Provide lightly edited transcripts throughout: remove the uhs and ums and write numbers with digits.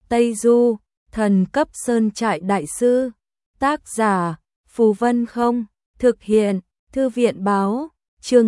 Tây Du, thần cấp sơn trại đại sư. Tác giả, Phù Vân Không, thực hiện, Thư viện báo, chương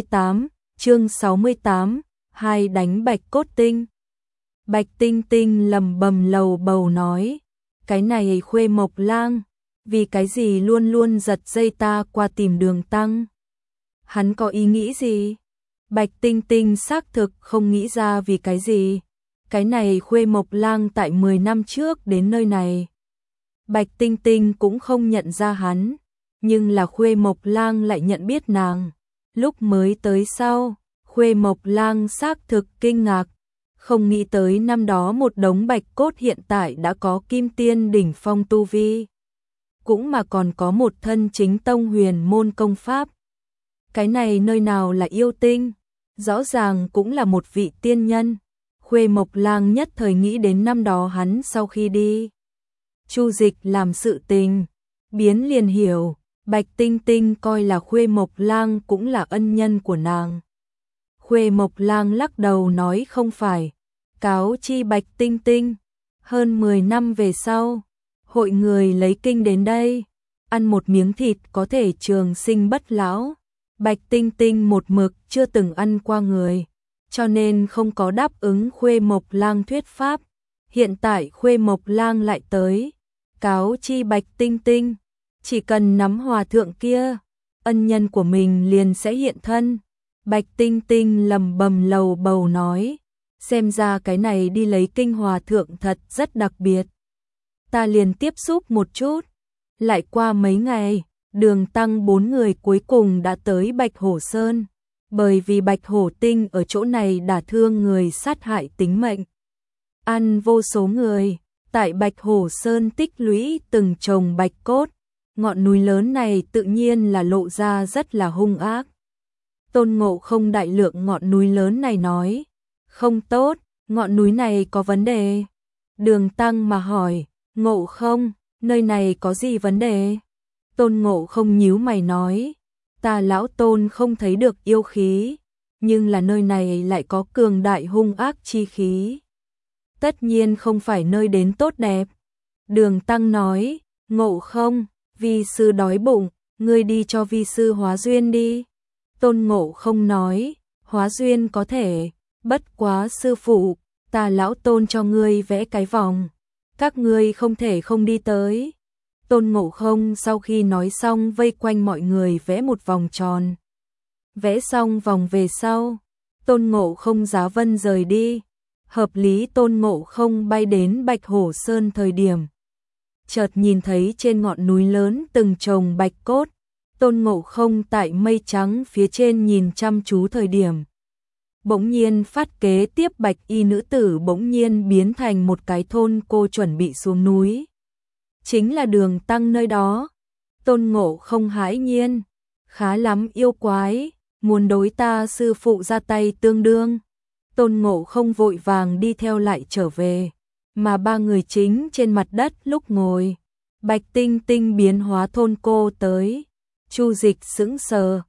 68, hai đánh Bạch Cốt Tinh. Bạch Tinh Tinh lầm bầm lầu bầu nói, cái này Khuê Mộc Lang, vì cái gì luôn luôn giật dây ta qua tìm Đường Tăng. Hắn có ý nghĩ gì? Bạch Tinh Tinh xác thực không nghĩ ra vì cái gì. Cái này Khuê Mộc Lang tại 10 năm trước đến nơi này. Bạch Tinh Tinh cũng không nhận ra hắn, nhưng là Khuê Mộc Lang lại nhận biết nàng. Lúc mới tới sau, Khuê Mộc Lang xác thực kinh ngạc, không nghĩ tới năm đó một đống bạch cốt hiện tại đã có kim tiên đỉnh phong tu vi. Cũng mà còn có một thân chính tông huyền môn công pháp. Cái này nơi nào là yêu tinh, rõ ràng cũng là một vị tiên nhân. Khuê Mộc Lang nhất thời nghĩ đến năm đó hắn sau khi đi Chu Dịch làm sự tình, biến liền hiểu, Bạch Tinh Tinh coi là Khuê Mộc Lang cũng là ân nhân của nàng. Khuê Mộc Lang lắc đầu nói không phải, cáo chi Bạch Tinh Tinh, hơn 10 năm về sau, hội người lấy kinh đến đây, ăn một miếng thịt có thể trường sinh bất lão. Bạch Tinh Tinh một mực chưa từng ăn qua người, cho nên không có đáp ứng Khuê Mộc Lang thuyết pháp. Hiện tại Khuê Mộc Lang lại tới, cáo chi Bạch Tinh Tinh, chỉ cần nắm hòa thượng kia, ân nhân của mình liền sẽ hiện thân. Bạch Tinh Tinh lầm bầm lầu bầu nói, xem ra cái này đi lấy kinh hòa thượng thật rất đặc biệt. Ta liền tiếp xúc một chút. Lại qua mấy ngày, Đường Tăng 4 người cuối cùng đã tới Bạch Hổ Sơn, bởi vì Bạch Hổ Tinh ở chỗ này đả thương người, sát hại tính mệnh. Ăn vô số người, tại Bạch Hổ Sơn tích lũy từng chồng bạch cốt, ngọn núi lớn này tự nhiên là lộ ra rất là hung ác. Tôn Ngộ Không đại lượng ngọn núi lớn này nói, không tốt, ngọn núi này có vấn đề. Đường Tăng mà hỏi, Ngộ Không, nơi này có gì vấn đề? Tôn Ngộ Không nhíu mày nói, ta lão Tôn không thấy được yêu khí, nhưng là nơi này lại có cường đại hung ác chi khí. Tất nhiên không phải nơi đến tốt đẹp. Đường Tăng nói, Ngộ Không, vi sư đói bụng, ngươi đi cho vi sư hóa duyên đi. Tôn Ngộ Không nói, hóa duyên có thể, bất quá sư phụ, ta lão Tôn cho ngươi vẽ cái vòng, các ngươi không thể không đi tới. Tôn Ngộ Không sau khi nói xong vây quanh mọi người vẽ một vòng tròn. Vẽ xong vòng về sau, Tôn Ngộ Không giá vân rời đi. Hợp lý Tôn Ngộ Không bay đến Bạch Hổ Sơn thời điểm, chợt nhìn thấy trên ngọn núi lớn từng chồng bạch cốt. Tôn Ngộ Không tại mây trắng phía trên nhìn chăm chú thời điểm, bỗng nhiên phát kế tiếp bạch y nữ tử bỗng nhiên biến thành một cái thôn cô chuẩn bị xuống núi. Chính là Đường Tăng nơi đó. Tôn Ngộ Không hãi nhiên, khá lắm yêu quái, muốn đối ta sư phụ ra tay tương đương. Tôn Ngộ Không vội vàng đi theo lại trở về, mà ba người chính trên mặt đất lúc ngồi. Bạch Tinh Tinh biến hóa thôn cô tới. Chu Dịch sững sờ,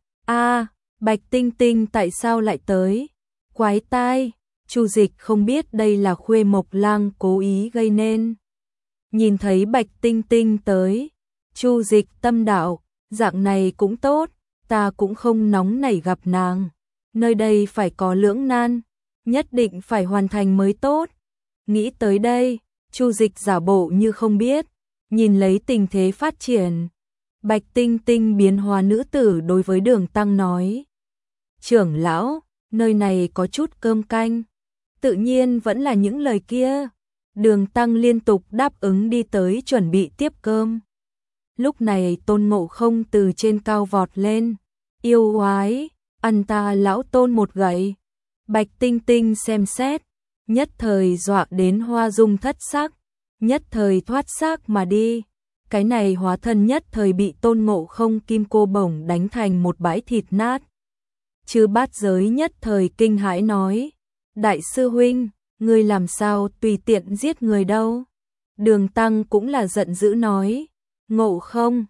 Bạch Tinh Tinh tại sao lại tới? Quái tai, Chu Dịch không biết đây là Khuê Mộc Lang cố ý gây nên. Nhìn thấy Bạch Tinh Tinh tới, Chu Dịch tâm đạo, dạng này cũng tốt, ta cũng không nóng nảy gặp nàng. Nơi đây phải có lưỡng nan, nhất định phải hoàn thành mới tốt. Nghĩ tới đây, Chu Dịch giả bộ như không biết, nhìn lấy tình thế phát triển. Bạch Tinh Tinh biến hóa nữ tử đối với Đường Tăng nói, trưởng lão, nơi này có chút cơm canh. Tự nhiên vẫn là những lời kia. Đường Tăng liên tục đáp ứng đi tới chuẩn bị tiếp cơm. Lúc này Tôn Ngộ Không từ trên cao vọt lên, yêu quái, ăn ta lão Tôn một gậy. Bạch Tinh Tinh xem xét, nhất thời dọa đến hoa dung thất sắc, nhất thời thoát xác mà đi. Cái này hóa thân nhất thời bị Tôn Ngộ Không kim cô bổng đánh thành một bãi thịt nát. Chư Bát Giới nhất thời kinh hãi nói, đại sư huynh, ngươi làm sao tùy tiện giết người đâu? Đường Tăng cũng là giận dữ nói, Ngộ Không,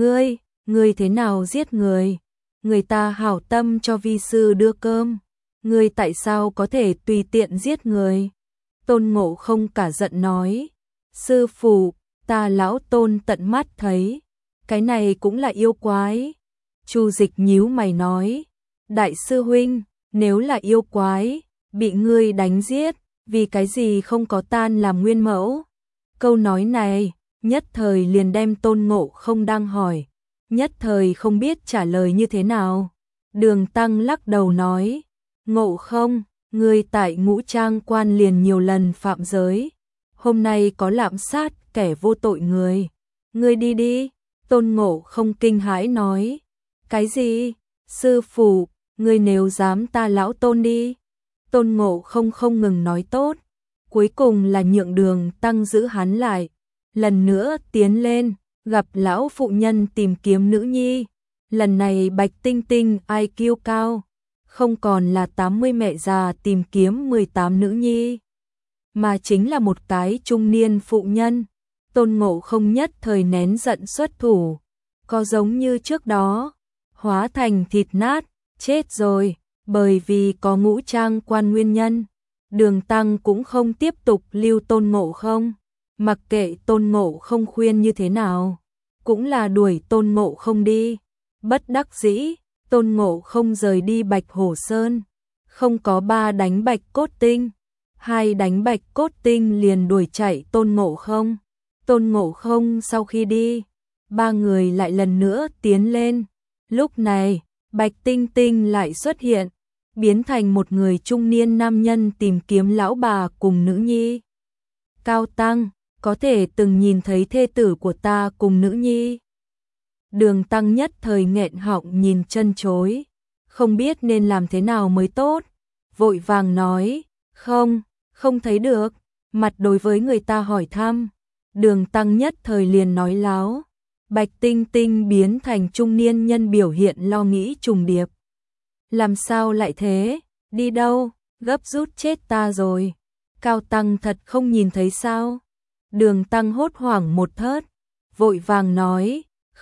ngươi thế nào giết người? Người ta hảo tâm cho vi sư đưa cơm, ngươi tại sao có thể tùy tiện giết người? Tôn Ngộ Không cả giận nói, sư phụ, ta lão Tôn tận mắt thấy, cái này cũng là yêu quái. Chu Dịch nhíu mày nói, đại sư huynh, nếu là yêu quái, bị ngươi đánh giết, vì cái gì không có tan làm nguyên mẫu? Câu nói này, nhất thời liền đem Tôn Ngộ Không đang hỏi, nhất thời không biết trả lời như thế nào. Đường Tăng lắc đầu nói, Ngộ Không, ngươi tại Ngũ Trang Quan liền nhiều lần phạm giới, hôm nay có lạm sát kẻ vô tội người. Ngươi đi đi. Tôn Ngộ Không kinh hãi nói, cái gì? Sư phụ, ngươi nếu dám ta lão Tôn đi. Tôn Ngộ Không không ngừng nói tốt, cuối cùng là nhượng Đường Tăng giữ hắn lại, lần nữa tiến lên, gặp lão phụ nhân tìm kiếm nữ nhi. Lần này Bạch Tinh Tinh IQ cao, không còn là 80 mẹ già tìm kiếm 18 nữ nhi, mà chính là một cái trung niên phụ nhân. Tôn Ngộ Không nhất thời nén giận xuất thủ, có giống như trước đó, hóa thành thịt nát, chết rồi, bởi vì có Ngũ Trang Quan nguyên nhân. Đường Tăng cũng không tiếp tục lưu Tôn Ngộ Không, mặc kệ Tôn Ngộ Không khuyên như thế nào, cũng là đuổi Tôn Ngộ Không đi. Bất đắc dĩ, Tôn Ngộ Không rời đi Bạch Hổ Sơn, không có 3 đánh Bạch Cốt Tinh, 2 đánh Bạch Cốt Tinh liền đuổi chạy Tôn Ngộ Không. Tôn Ngộ Không sau khi đi, 3 người lại lần nữa tiến lên. Lúc này, Bạch Tinh Tinh lại xuất hiện, biến thành một người trung niên nam nhân tìm kiếm lão bà cùng nữ nhi. Cao Tăng, có thể từng nhìn thấy thê tử của ta cùng nữ nhi. Đường Tăng nhất thời nghẹn họng nhìn chân chối, không biết nên làm thế nào mới tốt, vội vàng nói, không thấy được, mặt đối với người ta hỏi thăm. Đường Tăng nhất thời liền nói láo, Bạch Tinh Tinh biến thành trung niên nhân biểu hiện lo nghĩ trùng điệp. Làm sao lại thế, đi đâu, gấp rút chết ta rồi, Cao Tăng thật không nhìn thấy sao? Đường Tăng hốt hoảng một thớt, vội vàng nói,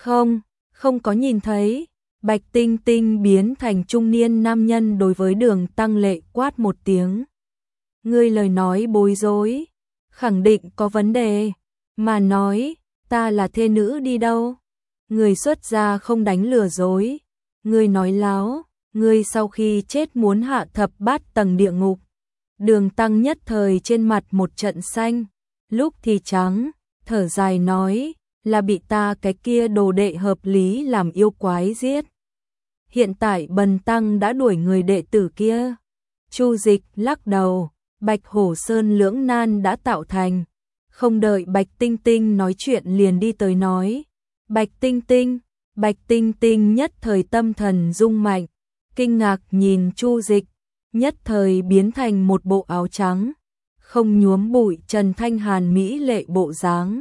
không có nhìn thấy. Bạch Tinh Tinh biến thành trung niên nam nhân đối với Đường Tăng lệ quát một tiếng. Ngươi lời nói bối rối, khẳng định có vấn đề, mà nói, ta là thê nữ đi đâu? Người xuất gia không đánh lừa dối, ngươi nói láo, ngươi sau khi chết muốn hạ thập bát tầng địa ngục. Đường Tăng nhất thời trên mặt một trận xanh, lúc thì trắng, thở dài nói, là bị ta cái kia đồ đệ hợp lý làm yêu quái giết. Hiện tại Bần Tăng đã đuổi người đệ tử kia. Chu Dịch lắc đầu, Bạch Hổ Sơn lưỡng nan đã tạo thành. Không đợi Bạch Tinh Tinh nói chuyện liền đi tới nói, Bạch Tinh Tinh nhất thời tâm thần rung mạnh, kinh ngạc nhìn Chu Dịch, nhất thời biến thành một bộ áo trắng, không nhuốm bụi Trần Thanh Hàn mỹ lệ bộ dáng.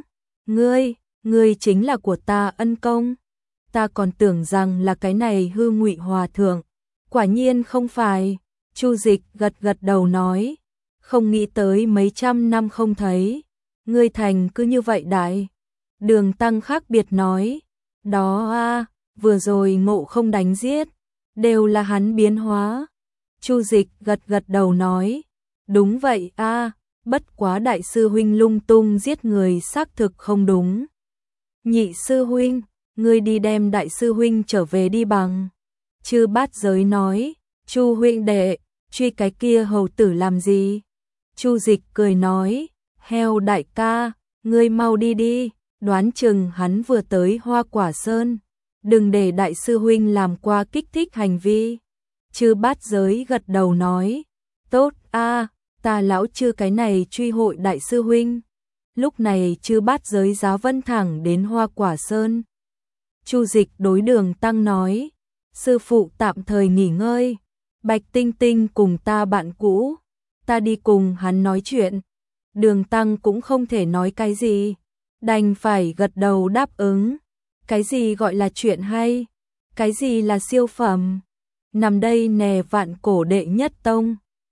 Ngươi chính là của ta ân công, ta còn tưởng rằng là cái này hư ngụy hòa thượng, quả nhiên không phải. Chu Dịch gật đầu nói, không nghĩ tới mấy trăm năm không thấy, ngươi thành cứ như vậy đại. Đường Tăng khác biệt nói, đó vừa rồi Ngộ Không đánh giết, đều là hắn biến hóa. Chu Dịch gật đầu nói, đúng vậy bất quá đại sư huynh lung tung giết người xác thực không đúng. Nhị sư huynh, ngươi đi đem đại sư huynh trở về đi bằng. Chư Bát Giới nói, Chu huynh đệ, truy cái kia hầu tử làm gì? Chu Dịch cười nói, heo đại ca, ngươi mau đi đi, đoán chừng hắn vừa tới Hoa Quả Sơn, đừng để đại sư huynh làm qua kích thích hành vi. Chư Bát Giới gật đầu nói, tốt ta lão chư cái này truy hội đại sư huynh. Lúc này Chư Bát Giới giáo vân thẳng đến Hoa Quả Sơn. Chu Dịch đối Đường Tăng nói, sư phụ tạm thời nghỉ ngơi, Bạch Tinh Tinh cùng ta bạn cũ, ta đi cùng hắn nói chuyện. Đường Tăng cũng không thể nói cái gì, đành phải gật đầu đáp ứng. Cái gì gọi là chuyện hay, cái gì là siêu phẩm, nằm đây nè vạn cổ đệ nhất tông.